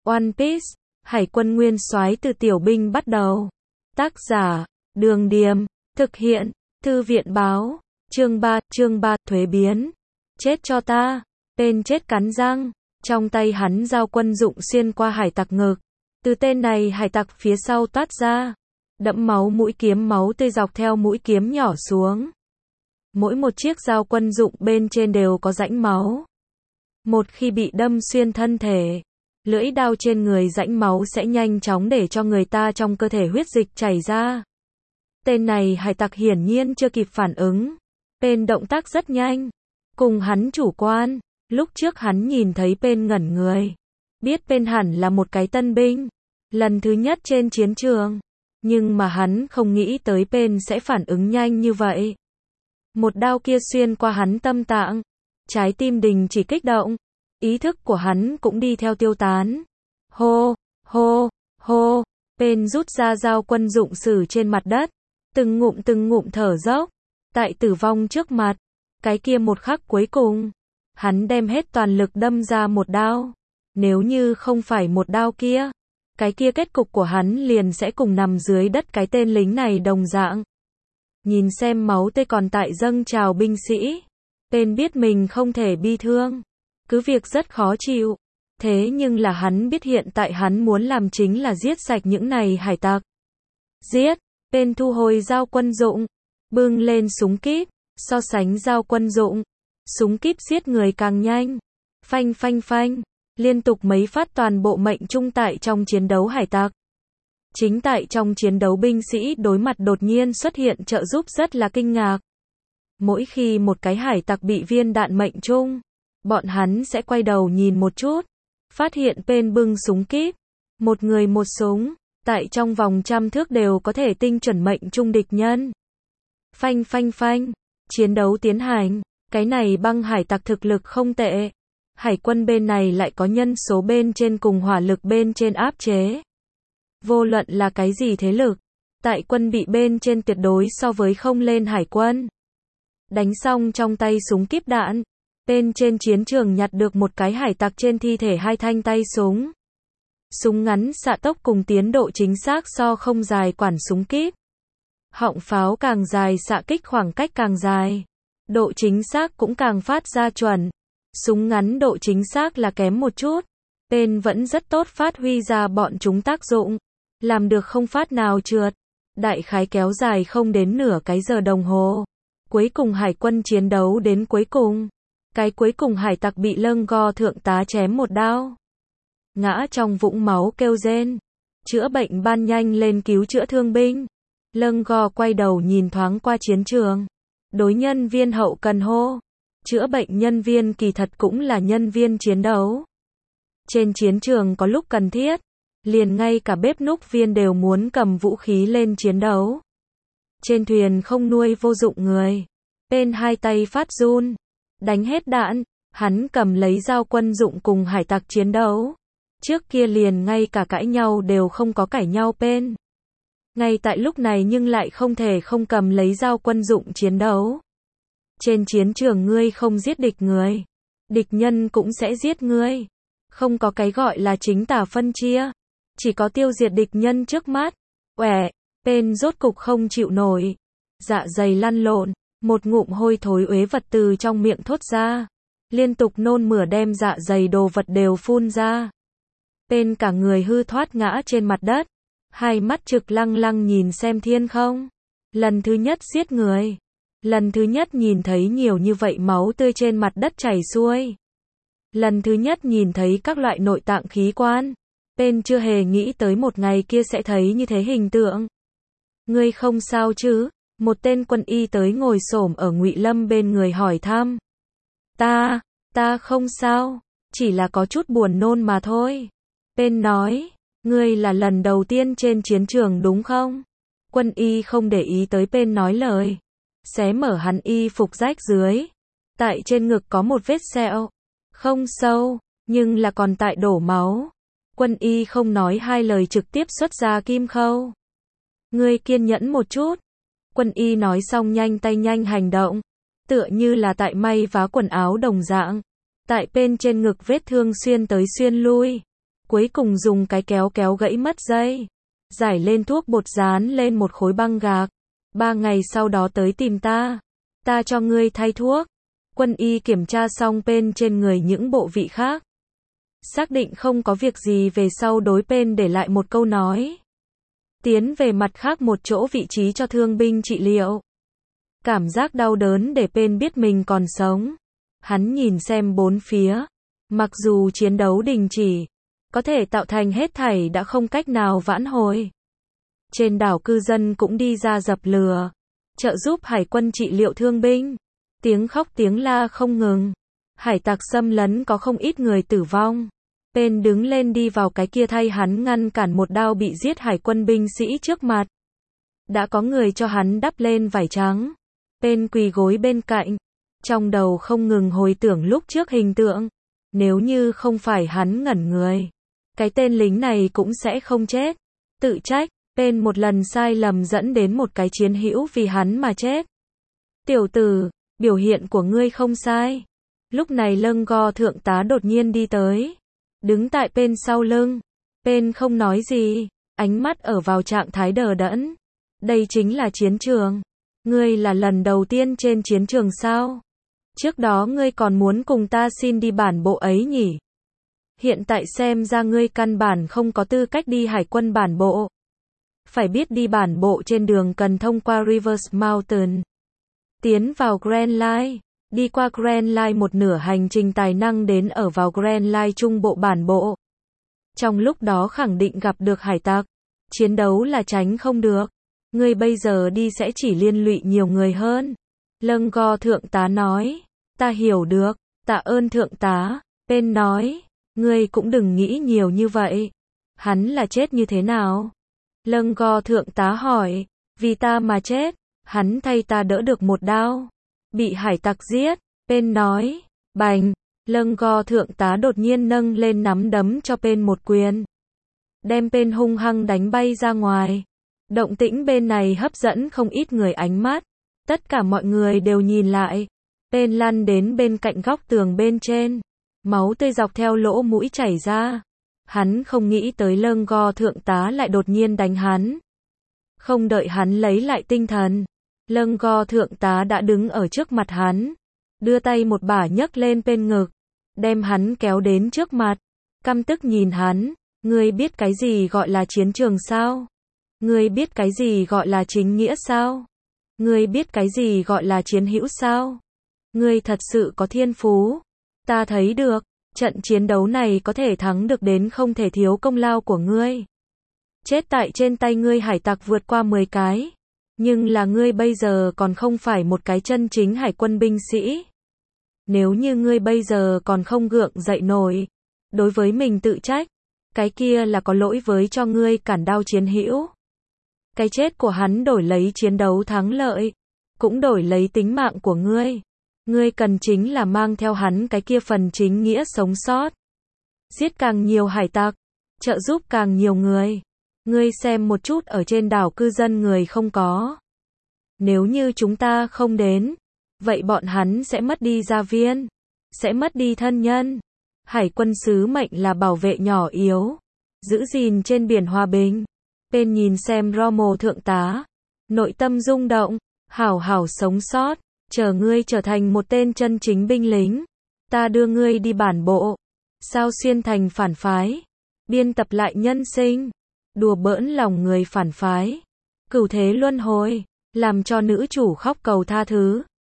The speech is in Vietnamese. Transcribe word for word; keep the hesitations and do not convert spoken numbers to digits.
One Piece, Hải quân nguyên soái từ tiểu binh bắt đầu. Tác giả, Đường Điềm, thực hiện, Thư viện báo, chương ba, chương ba, thuế biến. Chết cho ta, tên chết cắn răng, trong tay hắn dao quân dụng xuyên qua hải tặc ngực. Từ tên này hải tặc phía sau toát ra, đẫm máu mũi kiếm máu tươi dọc theo mũi kiếm nhỏ xuống. Mỗi một chiếc dao quân dụng bên trên đều có rãnh máu. Một khi bị đâm xuyên thân thể, lưỡi đao trên người rãnh máu sẽ nhanh chóng để cho người ta trong cơ thể huyết dịch chảy ra. Tên này hải tặc hiển nhiên chưa kịp phản ứng. Tên động tác rất nhanh. Cùng hắn chủ quan, lúc trước hắn nhìn thấy Tên ngẩn người. Biết Tên hẳn là một cái tân binh. Lần thứ nhất trên chiến trường. Nhưng mà hắn không nghĩ tới Tên sẽ phản ứng nhanh như vậy. Một đao kia xuyên qua hắn tâm tạng. Trái tim đình chỉ kích động. Ý thức của hắn cũng đi theo tiêu tán. Hô, hô, hô. Tên rút ra dao quân dụng sử trên mặt đất. Từng ngụm từng ngụm thở dốc. Tại tử vong trước mặt. Cái kia một khắc cuối cùng. Hắn đem hết toàn lực đâm ra một đao. Nếu như không phải một đao kia. Cái kia kết cục của hắn liền sẽ cùng nằm dưới đất cái tên lính này đồng dạng. Nhìn xem máu tươi còn tại dâng trào binh sĩ. Tên biết mình không thể bi thương. Cứ việc rất khó chịu. Thế nhưng là hắn biết hiện tại hắn muốn làm chính là giết sạch những này hải tặc. Giết. Tên thu hồi dao quân dụng. Bưng lên súng kíp. So sánh dao quân dụng. Súng kíp giết người càng nhanh. Phanh phanh phanh. Liên tục mấy phát toàn bộ mệnh trung tại trong chiến đấu hải tặc. Chính tại trong chiến đấu binh sĩ đối mặt đột nhiên xuất hiện trợ giúp rất là kinh ngạc. Mỗi khi một cái hải tặc bị viên đạn mệnh trung, bọn hắn sẽ quay đầu nhìn một chút. Phát hiện Tên bưng súng kíp. Một người một súng. Tại trong vòng trăm thước đều có thể tinh chuẩn mệnh trung địch nhân. Phanh phanh phanh. Chiến đấu tiến hành. Cái này băng hải tặc thực lực không tệ. Hải quân bên này lại có nhân số bên trên cùng hỏa lực bên trên áp chế. Vô luận là cái gì thế lực. Tại quân bị bên trên tuyệt đối so với không lên hải quân. Đánh xong trong tay súng kíp đạn. Tên trên chiến trường nhặt được một cái hải tặc trên thi thể hai thanh tay súng. Súng ngắn xạ tốc cùng tiến độ chính xác so không dài quản súng kíp. Họng pháo càng dài xạ kích khoảng cách càng dài. Độ chính xác cũng càng phát ra chuẩn. Súng ngắn độ chính xác là kém một chút. Tên vẫn rất tốt phát huy ra bọn chúng tác dụng. Làm được không phát nào trượt. Đại khái kéo dài không đến nửa cái giờ đồng hồ. Cuối cùng hải quân chiến đấu đến cuối cùng. Cái cuối cùng hải tặc bị Lâng Go thượng tá chém một đao. Ngã trong vũng máu kêu rên. Chữa bệnh ban nhanh lên cứu chữa thương binh. Lâng Go quay đầu nhìn thoáng qua chiến trường. Đối nhân viên hậu cần hô. Chữa bệnh nhân viên kỳ thật cũng là nhân viên chiến đấu. Trên chiến trường có lúc cần thiết. Liền ngay cả bếp núc viên đều muốn cầm vũ khí lên chiến đấu. Trên thuyền không nuôi vô dụng người. Tên hai tay phát run. Đánh hết đạn. Hắn cầm lấy dao quân dụng cùng hải tặc chiến đấu. Trước kia liền ngay cả cãi nhau đều không có cãi nhau Tên. Ngay tại lúc này nhưng lại không thể không cầm lấy dao quân dụng chiến đấu. Trên chiến trường ngươi không giết địch người. Địch nhân cũng sẽ giết ngươi. Không có cái gọi là chính tả phân chia. Chỉ có tiêu diệt địch nhân trước mắt. Uẻ, Tên rốt cục không chịu nổi. Dạ dày lăn lộn. Một ngụm hôi thối uế vật từ trong miệng thốt ra. Liên tục nôn mửa đem dạ dày đồ vật đều phun ra. Tên cả người hư thoát ngã trên mặt đất. Hai mắt trực lăng lăng nhìn xem thiên không. Lần thứ nhất giết người. Lần thứ nhất nhìn thấy nhiều như vậy máu tươi trên mặt đất chảy xuôi. Lần thứ nhất nhìn thấy các loại nội tạng khí quan. Tên chưa hề nghĩ tới một ngày kia sẽ thấy như thế hình tượng. Ngươi không sao chứ? Một tên quân y tới ngồi xổm ở Ngụy Lâm bên người hỏi thăm. Ta, ta không sao. Chỉ là có chút buồn nôn mà thôi. Tên nói. Ngươi là lần đầu tiên trên chiến trường đúng không? Quân y không để ý tới Tên nói lời. Xé mở hắn y phục rách dưới. Tại trên ngực có một vết sẹo. Không sâu, nhưng là còn tại đổ máu. Quân y không nói hai lời trực tiếp xuất ra kim khâu. Ngươi kiên nhẫn một chút. Quân y nói xong nhanh tay nhanh hành động. Tựa như là tại may vá quần áo đồng dạng. Tại bên trên ngực vết thương xuyên tới xuyên lui. Cuối cùng dùng cái kéo kéo gãy mất dây. Giải lên thuốc bột dán lên một khối băng gạc. Ba ngày sau đó tới tìm ta. Ta cho ngươi thay thuốc. Quân y kiểm tra xong Pen trên người những bộ vị khác. Xác định không có việc gì về sau đối Pen để lại một câu nói. Tiến về mặt khác một chỗ vị trí cho thương binh trị liệu. Cảm giác đau đớn để Pen biết mình còn sống. Hắn nhìn xem bốn phía. Mặc dù chiến đấu đình chỉ, có thể tạo thành hết thảy đã không cách nào vãn hồi. Trên đảo cư dân cũng đi ra dập lửa, trợ giúp hải quân trị liệu thương binh. Tiếng khóc tiếng la không ngừng. Hải tặc xâm lấn có không ít người tử vong. Pen đứng lên đi vào cái kia thay hắn ngăn cản một đao bị giết hải quân binh sĩ trước mặt. Đã có người cho hắn đắp lên vải trắng. Pen quỳ gối bên cạnh. Trong đầu không ngừng hồi tưởng lúc trước hình tượng. Nếu như không phải hắn ngẩn người, cái tên lính này cũng sẽ không chết. Tự trách, Pen một lần sai lầm dẫn đến một cái chiến hữu vì hắn mà chết. Tiểu tử, biểu hiện của ngươi không sai. Lúc này Lâng Go thượng tá đột nhiên đi tới. Đứng tại Pen sau lưng. Pen không nói gì, ánh mắt ở vào trạng thái đờ đẫn. Đây chính là chiến trường. Ngươi là lần đầu tiên trên chiến trường sao? Trước đó ngươi còn muốn cùng ta xin đi bản bộ ấy nhỉ? Hiện tại xem ra ngươi căn bản không có tư cách đi hải quân bản bộ. Phải biết đi bản bộ trên đường cần thông qua Rivers Mountain. Tiến vào Grand Line. Đi qua Grand Line một nửa hành trình tài năng đến ở vào Grand Line trung bộ bản bộ. Trong lúc đó khẳng định gặp được hải tặc. Chiến đấu là tránh không được. Ngươi bây giờ đi sẽ chỉ liên lụy nhiều người hơn. Lâng Go thượng tá nói. Ta hiểu được, tạ ơn thượng tá. Pen nói. Ngươi cũng đừng nghĩ nhiều như vậy. Hắn là chết như thế nào? Lâng Go thượng tá hỏi. Vì ta mà chết. Hắn thay ta đỡ được một đao. Bị hải tặc giết. Pen nói. Bành. Lâng Go thượng tá đột nhiên nâng lên nắm đấm cho Pen một quyền. Đem Pen hung hăng đánh bay ra ngoài. Động tĩnh bên này hấp dẫn không ít người ánh mắt. Tất cả mọi người đều nhìn lại. Pen lăn đến bên cạnh góc tường bên trên. Máu tươi dọc theo lỗ mũi chảy ra. Hắn không nghĩ tới Lâng Go thượng tá lại đột nhiên đánh hắn. Không đợi hắn lấy lại tinh thần. Lâng Go thượng tá đã đứng ở trước mặt hắn. Đưa tay một bả nhấc lên Pen ngực. Đem hắn kéo đến trước mặt. Căm tức nhìn hắn. Ngươi biết cái gì gọi là chiến trường sao? Ngươi biết cái gì gọi là chính nghĩa sao? Ngươi biết cái gì gọi là chiến hữu sao? Ngươi thật sự có thiên phú. Ta thấy được, trận chiến đấu này có thể thắng được đến không thể thiếu công lao của ngươi. Chết tại trên tay ngươi hải tặc vượt qua mười cái. Nhưng là ngươi bây giờ còn không phải một cái chân chính hải quân binh sĩ. Nếu như ngươi bây giờ còn không gượng dậy nổi, đối với mình tự trách, cái kia là có lỗi với cho ngươi cản đao chiến hữu. Cái chết của hắn đổi lấy chiến đấu thắng lợi, cũng đổi lấy tính mạng của ngươi. Ngươi cần chính là mang theo hắn cái kia phần chính nghĩa sống sót. Giết càng nhiều hải tặc, trợ giúp càng nhiều người. Ngươi xem một chút ở trên đảo cư dân người không có. Nếu như chúng ta không đến, vậy bọn hắn sẽ mất đi gia viên, sẽ mất đi thân nhân. Hải quân sứ mệnh là bảo vệ nhỏ yếu, giữ gìn trên biển hòa bình. Pen nhìn xem Rommel thượng tá, nội tâm rung động, hảo hảo sống sót, chờ ngươi trở thành một tên chân chính binh lính, ta đưa ngươi đi bản bộ, sao xuyên thành phản phái, biên tập lại nhân sinh, đùa bỡn lòng người phản phái, cửu thế luân hồi, làm cho nữ chủ khóc cầu tha thứ.